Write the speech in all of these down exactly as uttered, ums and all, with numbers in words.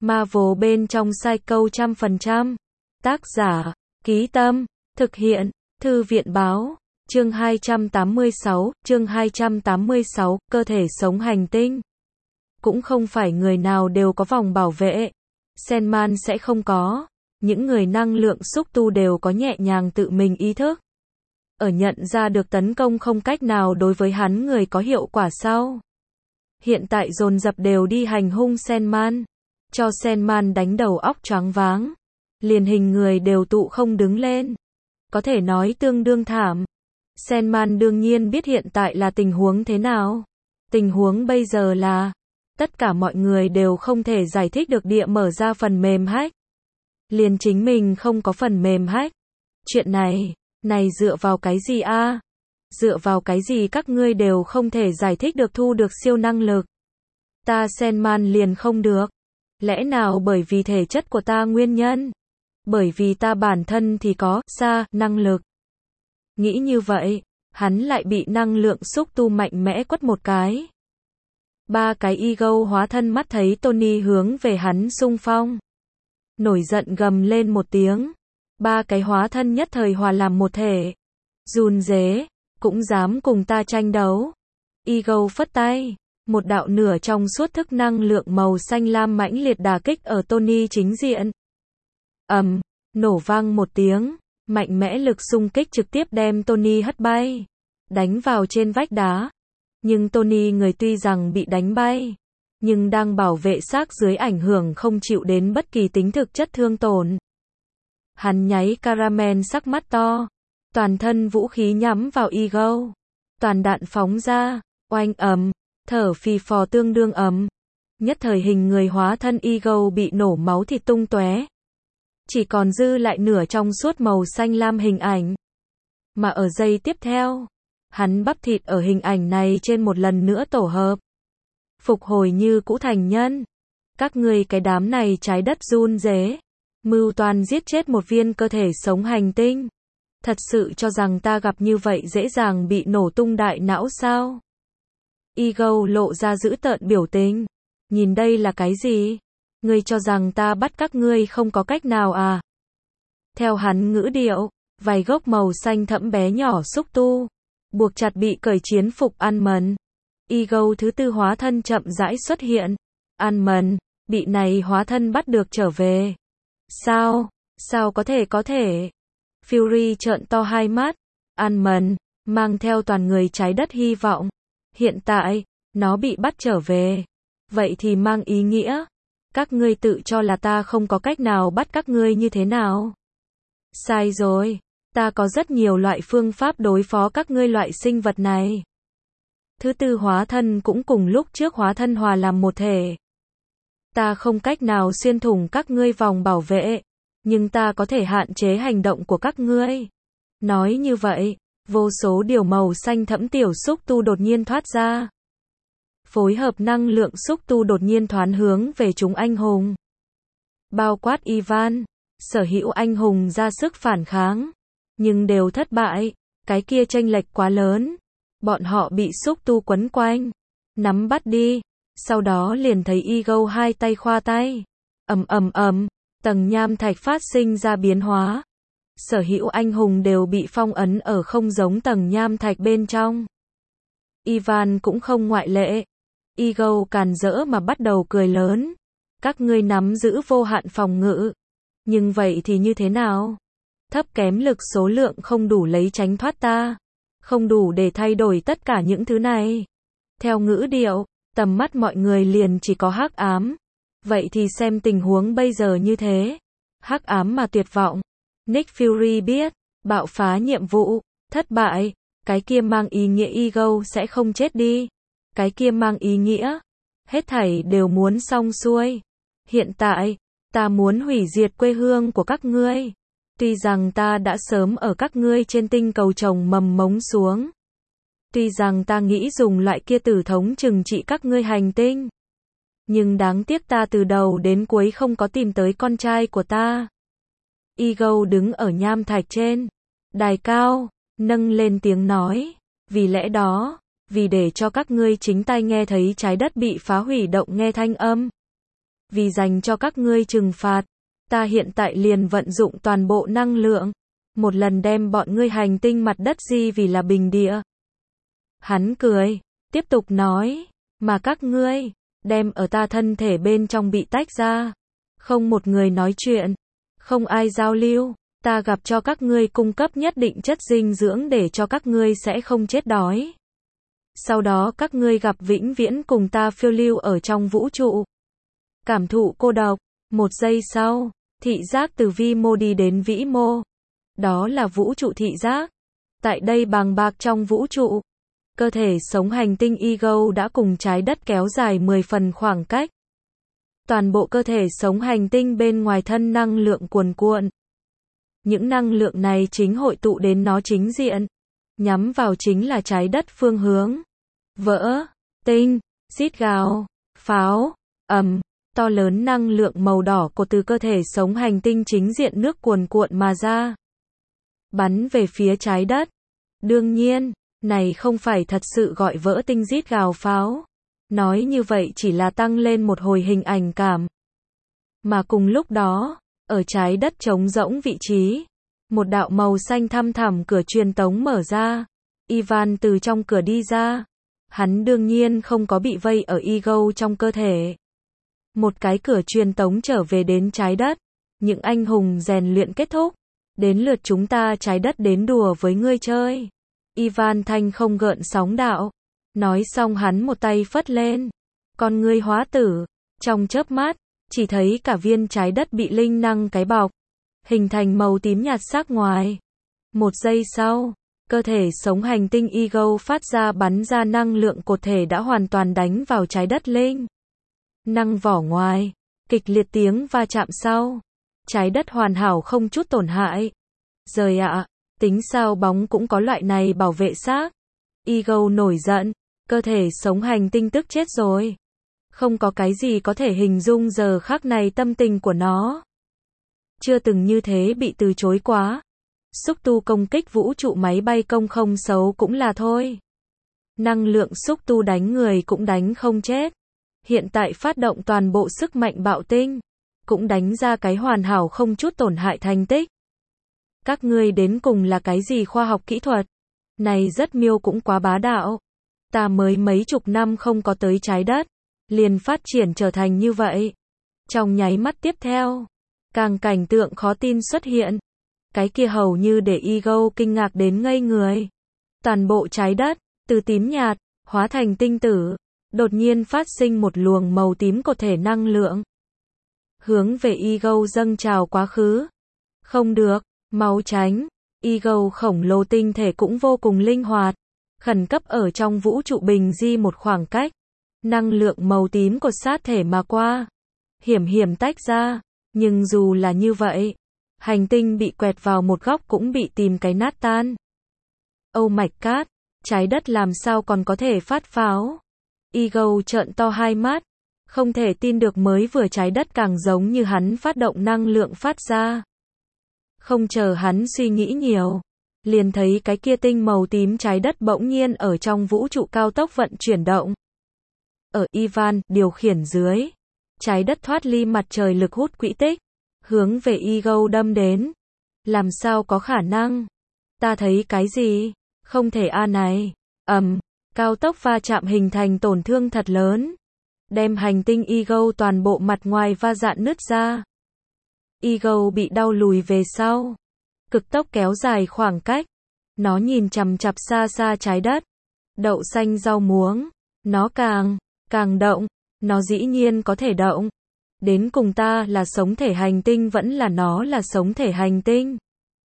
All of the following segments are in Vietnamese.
Marvel bên trong Psycho trăm phần trăm. Tác giả, Ký Tâm, thực hiện, Thư viện Báo. Chương hai trăm tám mươi sáu, chương hai trăm tám mươi sáu, cơ thể sống hành tinh. Cũng không phải người nào đều có vòng bảo vệ. Sandman sẽ không có. Những người năng lượng xúc tu đều có nhẹ nhàng tự mình ý thức. Ở nhận ra được tấn công không cách nào đối với hắn người có hiệu quả sau. Hiện tại dồn dập đều đi hành hung Sandman. Cho Sandman đánh đầu óc choáng váng. Liền hình người đều tụ không đứng lên. Có thể nói tương đương thảm. Sandman đương nhiên biết hiện tại là tình huống thế nào. Tình huống bây giờ là tất cả mọi người đều không thể giải thích được địa mở ra phần mềm hack. Liền chính mình không có phần mềm hack. Chuyện này, này dựa vào cái gì a? À? Dựa vào cái gì các ngươi đều không thể giải thích được thu được siêu năng lực? Ta Sandman liền không được. Lẽ nào bởi vì thể chất của ta nguyên nhân? Bởi vì ta bản thân thì có, xa, năng lực. Nghĩ như vậy, hắn lại bị năng lượng xúc tu mạnh mẽ quất một cái. Ba cái ego hóa thân mắt thấy Tony hướng về hắn xung phong. Nổi giận gầm lên một tiếng. Ba cái hóa thân nhất thời hòa làm một thể. Run rế, cũng dám cùng ta tranh đấu. Ego phất tay. Một đạo nửa trong suốt thức năng lượng màu xanh lam mãnh liệt đả kích ở Tony chính diện. Ầm, nổ vang một tiếng. Mạnh mẽ lực xung kích trực tiếp đem Tony hất bay. Đánh vào trên vách đá. Nhưng Tony người tuy rằng bị đánh bay. Nhưng đang bảo vệ xác dưới ảnh hưởng không chịu đến bất kỳ tính thực chất thương tổn. Hắn nháy caramel sắc mắt to. Toàn thân vũ khí nhắm vào ego. Toàn đạn phóng ra. Oanh ầm. Thở phì phò tương đương ầm. Nhất thời hình người hóa thân ego bị nổ máu thịt tung tóe. Chỉ còn dư lại nửa trong suốt màu xanh lam hình ảnh. Mà ở giây tiếp theo, hắn bắp thịt ở hình ảnh này trên một lần nữa tổ hợp. Phục hồi như cũ thành nhân. Các ngươi cái đám này trái đất run rế. Mưu toan giết chết một viên cơ thể sống hành tinh. Thật sự cho rằng ta gặp như vậy dễ dàng bị nổ tung đại não sao? Ego lộ ra dữ tợn biểu tình. Nhìn đây là cái gì? Ngươi cho rằng ta bắt các ngươi không có cách nào à? Theo hắn ngữ điệu, vài gốc màu xanh thẫm bé nhỏ xúc tu, buộc chặt bị cởi chiến phục ăn mần. Ego thứ tư hóa thân chậm rãi xuất hiện. Ăn mần, bị này hóa thân bắt được trở về. Sao? Sao có thể có thể? Fury trợn to hai mắt. Ăn mần, mang theo toàn người trái đất hy vọng. Hiện tại, nó bị bắt trở về. Vậy thì mang ý nghĩa. Các ngươi tự cho là ta không có cách nào bắt các ngươi như thế nào? Sai rồi. Ta có rất nhiều loại phương pháp đối phó các ngươi loại sinh vật này. Thứ tư hóa thân cũng cùng lúc trước hóa thân hòa làm một thể. Ta không cách nào xuyên thủng các ngươi vòng bảo vệ. Nhưng ta có thể hạn chế hành động của các ngươi. Nói như vậy, vô số điều màu xanh thẫm tiểu xúc tu đột nhiên thoát ra. Phối hợp năng lượng xúc tu đột nhiên thoán hướng về chúng anh hùng. Bao quát Ivan, sở hữu anh hùng ra sức phản kháng. Nhưng đều thất bại, cái kia chênh lệch quá lớn. Bọn họ bị xúc tu quấn quanh. Nắm bắt đi. Sau đó liền thấy ego hai tay khoa tay. Ầm ầm ầm, tầng nham thạch phát sinh ra biến hóa. Sở hữu anh hùng đều bị phong ấn ở không giống tầng nham thạch bên trong. Ivan cũng không ngoại lệ. Ego càn rỡ mà bắt đầu cười lớn. Các ngươi nắm giữ vô hạn phòng ngự. Nhưng vậy thì như thế nào? Thấp kém lực số lượng không đủ lấy tránh thoát ta. Không đủ để thay đổi tất cả những thứ này. Theo ngữ điệu, tầm mắt mọi người liền chỉ có hắc ám. Vậy thì xem tình huống bây giờ như thế. Hắc ám mà tuyệt vọng. Nick Fury biết, bạo phá nhiệm vụ, thất bại. Cái kia mang ý nghĩa ego sẽ không chết đi. Cái kia mang ý nghĩa, hết thảy đều muốn xong xuôi. Hiện tại, ta muốn hủy diệt quê hương của các ngươi. Tuy rằng ta đã sớm ở các ngươi trên tinh cầu trồng mầm mống xuống. Tuy rằng ta nghĩ dùng loại kia tử thống trừng trị các ngươi hành tinh. Nhưng đáng tiếc ta từ đầu đến cuối không có tìm tới con trai của ta. Ego đứng ở nham thạch trên. Đài cao, nâng lên tiếng nói. Vì lẽ đó, vì để cho các ngươi chính tai nghe thấy trái đất bị phá hủy động nghe thanh âm. vì dành cho các ngươi trừng phạt, ta hiện tại liền vận dụng toàn bộ năng lượng, một lần đem bọn ngươi hành tinh mặt đất di vì là bình địa. Hắn cười, tiếp tục nói, mà các ngươi, đem ở ta thân thể bên trong bị tách ra, không một người nói chuyện, không ai giao lưu, ta gặp cho các ngươi cung cấp nhất định chất dinh dưỡng để cho các ngươi sẽ không chết đói. Sau đó các ngươi gặp vĩnh viễn cùng ta phiêu lưu ở trong vũ trụ. Cảm thụ cô độc, một giây sau, thị giác từ vi mô đi đến vĩ mô. Đó là vũ trụ thị giác. Tại đây bàng bạc trong vũ trụ, cơ thể sống hành tinh Ego đã cùng trái đất kéo dài mười phần khoảng cách. Toàn bộ cơ thể sống hành tinh bên ngoài thân năng lượng cuồn cuộn. Những năng lượng này chính hội tụ đến nó chính diện, nhắm vào chính là trái đất phương hướng. Vỡ, tinh, rít gào, pháo, ầm, to lớn năng lượng màu đỏ của từ cơ thể sống hành tinh chính diện nước cuồn cuộn mà ra, bắn về phía trái đất. Đương nhiên, này không phải thật sự gọi vỡ tinh rít gào pháo. Nói như vậy chỉ là tăng lên một hồi hình ảnh cảm. Mà cùng lúc đó, ở trái đất trống rỗng vị trí, một đạo màu xanh thăm thẳm cửa truyền tống mở ra. Ivan từ trong cửa đi ra. Hắn đương nhiên không có bị vây ở Ego trong cơ thể. Một cái cửa truyền tống trở về đến trái đất. Những anh hùng rèn luyện kết thúc. Đến lượt chúng ta trái đất đến đùa với ngươi chơi. Ivan thanh không gợn sóng đạo. Nói xong hắn một tay phất lên. Con ngươi hóa tử. Trong chớp mắt, chỉ thấy cả viên trái đất bị linh năng cái bọc. Hình thành màu tím nhạt sắc ngoài. Một giây sau, cơ thể sống hành tinh Ego phát ra bắn ra năng lượng cột thể đã hoàn toàn đánh vào trái đất linh năng vỏ ngoài. Kịch liệt tiếng va chạm sau. Trái đất hoàn hảo không chút tổn hại. Giời ạ, tính sao bóng cũng có loại này bảo vệ xác. Ego nổi giận. Cơ thể sống hành tinh tức chết rồi. Không có cái gì có thể hình dung giờ khắc này tâm tình của nó. Chưa từng như thế bị từ chối quá. Xúc tu công kích vũ trụ máy bay công không xấu cũng là thôi. Năng lượng xúc tu đánh người cũng đánh không chết. Hiện tại phát động toàn bộ sức mạnh bạo tinh. Cũng đánh ra cái hoàn hảo không chút tổn hại thành tích. Các ngươi đến cùng là cái gì khoa học kỹ thuật? Này rất miêu cũng quá bá đạo. Ta mới mấy chục năm không có tới trái đất. Liền phát triển trở thành như vậy. Trong nháy mắt tiếp theo. Càng cảnh tượng khó tin xuất hiện. Cái kia hầu như để Ego kinh ngạc đến ngây người. Toàn bộ trái đất, từ tím nhạt, hóa thành tinh tử. Đột nhiên phát sinh một luồng màu tím cột thể năng lượng. Hướng về Ego dâng trào quá khứ. Không được, mau tránh. Ego khổng lồ tinh thể cũng vô cùng linh hoạt. Khẩn cấp ở trong vũ trụ bình di một khoảng cách. Năng lượng màu tím cột sát thể mà qua. Hiểm hiểm tách ra. Nhưng dù là như vậy, hành tinh bị quẹt vào một góc cũng bị tìm cái nát tan. Oh my god, trái đất làm sao còn có thể phát pháo? Ego trợn to hai mắt, không thể tin được mới vừa trái đất càng giống như hắn phát động năng lượng phát ra. Không chờ hắn suy nghĩ nhiều, liền thấy cái kia tinh màu tím trái đất bỗng nhiên ở trong vũ trụ cao tốc vận chuyển động. Ở Ivan điều khiển dưới, trái đất thoát ly mặt trời lực hút quỹ tích, hướng về Ego đâm đến. Làm sao có khả năng? Ta thấy cái gì? Không thể a này. Ầm, cao tốc va chạm hình thành tổn thương thật lớn. Đem hành tinh Ego toàn bộ mặt ngoài va dạn nứt ra. Ego bị đau lùi về sau. Cực tốc kéo dài khoảng cách. Nó nhìn chằm chằm xa xa trái đất. Đậu xanh rau muống. Nó càng, càng động. Nó dĩ nhiên có thể động. Đến cùng ta là sống thể hành tinh vẫn là nó là sống thể hành tinh.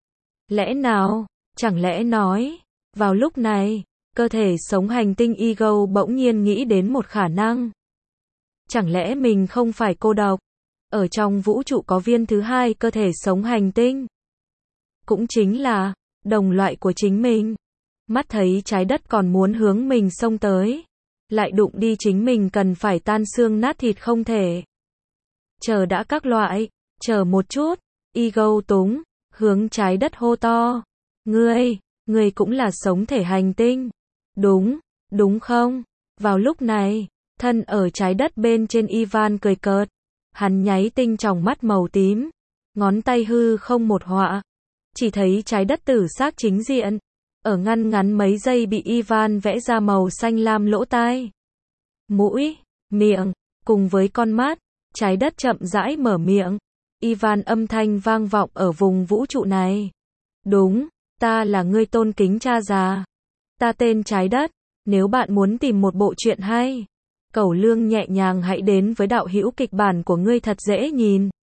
Lẽ nào, chẳng lẽ nói, vào lúc này, cơ thể sống hành tinh Ego bỗng nhiên nghĩ đến một khả năng. Chẳng lẽ mình không phải cô độc? Ở trong vũ trụ có viên thứ hai cơ thể sống hành tinh. Cũng chính là, đồng loại của chính mình. Mắt thấy trái đất còn muốn hướng mình xông tới. Lại đụng đi chính mình cần phải tan xương nát thịt không thể. Chờ đã các loại, chờ một chút, Ego túng, hướng trái đất hô to. Ngươi, ngươi cũng là sống thể hành tinh. Đúng, đúng không? Vào lúc này, thân ở trái đất bên trên Ivan cười cợt. Hắn nháy tinh tròng mắt màu tím, ngón tay hư không một họa, chỉ thấy trái đất tử xác chính diện, ở ngăn ngắn mấy giây bị Ivan vẽ ra màu xanh lam lỗ tai, mũi, miệng, cùng với con mắt, trái đất chậm rãi mở miệng. Ivan âm thanh vang vọng ở vùng vũ trụ này. Đúng, ta là ngươi tôn kính cha già. Ta tên trái đất, nếu bạn muốn tìm một bộ truyện hay, cẩu lương nhẹ nhàng hãy đến với đạo hữu kịch bản của ngươi thật dễ nhìn.